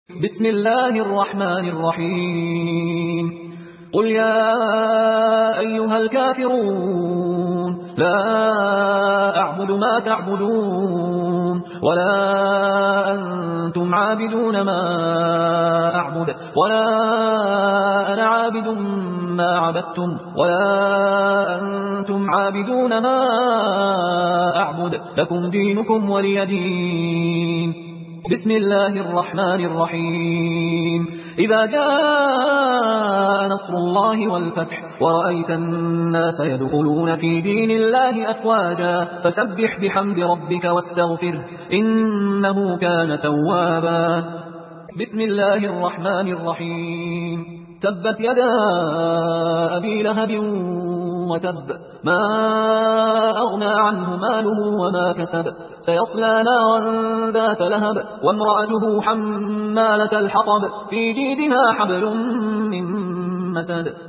بسم الله الرحمن الرحيم قل يا أيها الكافرون لا أعبد ما تعبدون ولا أنتم عابدون ما أعبد ولا أنا عابد ما عبدتم ولا أنتم عابدون ما أعبد لكم دينكم ولي دين. بسم الله الرحمن الرحيم إذا جاء نصر الله والفتح ورأيت الناس يدخلون في دين الله أفواجا فسبح بحمد ربك واستغفره إنه كان توابا. بسم الله الرحمن الرحيم تبت يدا أبي لهب وتب ما أغنى عنه ماله وما كسب سيصلى نارا ذات لهب وامرأته حمالة الحطب في جيدها حبل من مسد